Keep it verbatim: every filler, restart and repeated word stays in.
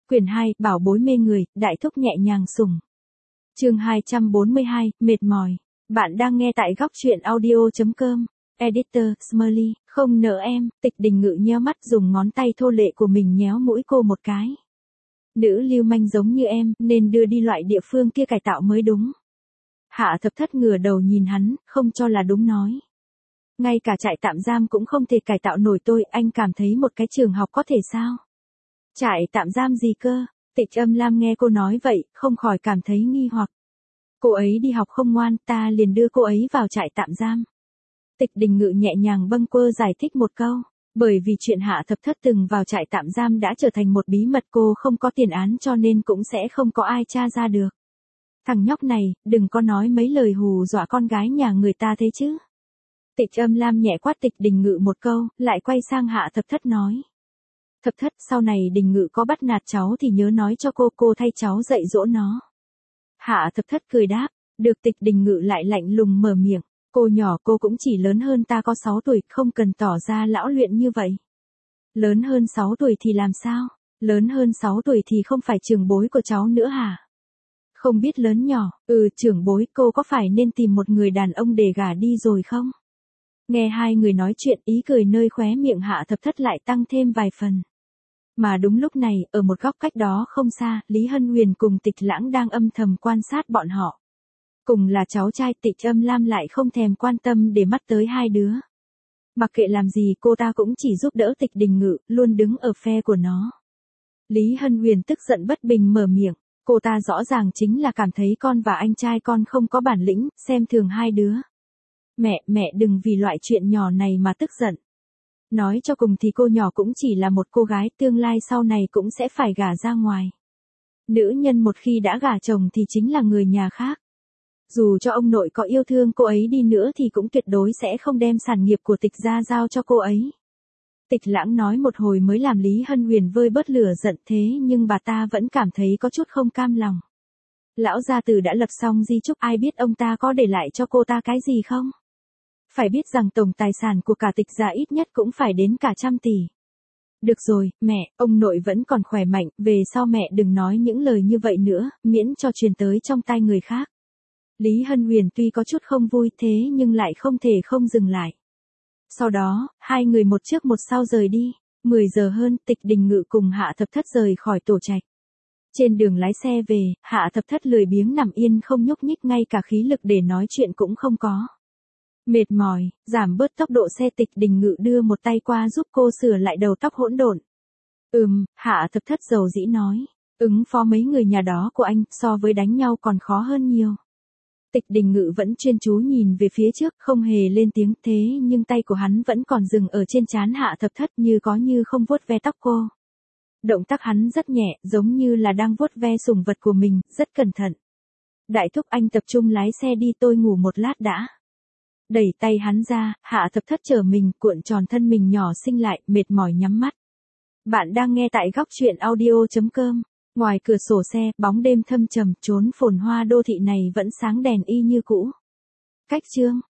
Quyển hai, bảo bối mê người, đại thúc nhẹ nhàng sủng. Chương hai trăm bốn mươi hai, mệt mỏi. Bạn đang nghe tại góc truyện audio chấm com. Editor, Smiley, không nỡ em, Tịch Đình Ngự nheo mắt dùng ngón tay thô lệ của mình nhéo mũi cô một cái. Nữ lưu manh giống như em, nên đưa đi loại địa phương kia cải tạo mới đúng. Hạ Thập Thất ngửa đầu nhìn hắn, không cho là đúng nói. Ngay cả trại tạm giam cũng không thể cải tạo nổi tôi, anh cảm thấy một cái trường học có thể sao? Trại tạm giam gì cơ? Tịch Âm Lam nghe cô nói vậy, không khỏi cảm thấy nghi hoặc. Cô ấy đi học không ngoan, ta liền đưa cô ấy vào trại tạm giam. Tịch Đình Ngự nhẹ nhàng bâng quơ giải thích một câu, bởi vì chuyện Hạ Thập Thất từng vào trại tạm giam đã trở thành một bí mật, cô không có tiền án cho nên cũng sẽ không có ai tra ra được. Thằng nhóc này, đừng có nói mấy lời hù dọa con gái nhà người ta thế chứ. Tịch Âm Lam nhẹ quát Tịch Đình Ngự một câu, lại quay sang Hạ Thập Thất nói. Thập Thất, sau này Đình Ngự có bắt nạt cháu thì nhớ nói cho cô, cô thay cháu dạy dỗ nó. Hạ Thập Thất cười đáp, được. Tịch Đình Ngự lại lạnh lùng mở miệng, cô nhỏ, cô cũng chỉ lớn hơn ta có sáu tuổi, không cần tỏ ra lão luyện như vậy. Lớn hơn sáu tuổi thì làm sao? Lớn hơn sáu tuổi thì không phải trưởng bối của cháu nữa hả? Không biết lớn nhỏ, ừ trưởng bối, cô có phải nên tìm một người đàn ông để gả đi rồi không? Nghe hai người nói chuyện, ý cười nơi khóe miệng Hạ Thập Thất lại tăng thêm vài phần. Mà đúng lúc này, ở một góc cách đó không xa, Lý Hân Huyền cùng Tịch Lãng đang âm thầm quan sát bọn họ. Cùng là cháu trai, Tịch Âm Lam lại không thèm quan tâm để mắt tới hai đứa. Mặc kệ làm gì, cô ta cũng chỉ giúp đỡ Tịch Đình Ngự, luôn đứng ở phe của nó. Lý Hân Huyền tức giận bất bình mở miệng, cô ta rõ ràng chính là cảm thấy con và anh trai con không có bản lĩnh, xem thường hai đứa. Mẹ, mẹ đừng vì loại chuyện nhỏ này mà tức giận. Nói cho cùng thì cô nhỏ cũng chỉ là một cô gái, tương lai sau này cũng sẽ phải gả ra ngoài. Nữ nhân một khi đã gả chồng thì chính là người nhà khác. Dù cho ông nội có yêu thương cô ấy đi nữa thì cũng tuyệt đối sẽ không đem sản nghiệp của Tịch gia giao cho cô ấy. Tịch Lãng nói một hồi mới làm Lý Hân Huyền vơi bớt lửa giận, thế nhưng bà ta vẫn cảm thấy có chút không cam lòng. Lão gia tử đã lập xong di chúc, ai biết ông ta có để lại cho cô ta cái gì không? Phải biết rằng tổng tài sản của cả Tịch gia ít nhất cũng phải đến cả trăm tỷ. Được rồi, mẹ, ông nội vẫn còn khỏe mạnh, về sau mẹ đừng nói những lời như vậy nữa, miễn cho truyền tới trong tai người khác. Lý Hân Huyền tuy có chút không vui thế nhưng lại không thể không dừng lại. Sau đó, hai người một trước một sau rời đi. mười giờ hơn, Tịch Đình Ngự cùng Hạ Thập Thất rời khỏi tổ trạch. Trên đường lái xe về, Hạ Thập Thất lười biếng nằm yên không nhúc nhích, ngay cả khí lực để nói chuyện cũng không có. Mệt mỏi, giảm bớt tốc độ xe. Tịch Đình Ngự đưa một tay qua giúp cô sửa lại đầu tóc hỗn độn. Ừm, Hạ Thập Thất dầu dĩ nói, ứng phó mấy người nhà đó của anh, so với đánh nhau còn khó hơn nhiều. Tịch Đình Ngự vẫn chuyên chú nhìn về phía trước, không hề lên tiếng, thế nhưng tay của hắn vẫn còn dừng ở trên trán Hạ Thập Thất, như có như không vuốt ve tóc cô. Động tác hắn rất nhẹ, giống như là đang vuốt ve sủng vật của mình, rất cẩn thận. Đại thúc, anh tập trung lái xe đi, tôi ngủ một lát đã. Đẩy tay hắn ra, Hạ Thập Thất trở mình, cuộn tròn thân mình nhỏ xinh lại, mệt mỏi nhắm mắt. Bạn đang nghe tại góc truyện audio chấm com. Ngoài cửa sổ xe, bóng đêm thâm trầm, chốn phồn hoa đô thị này vẫn sáng đèn y như cũ. Cách chương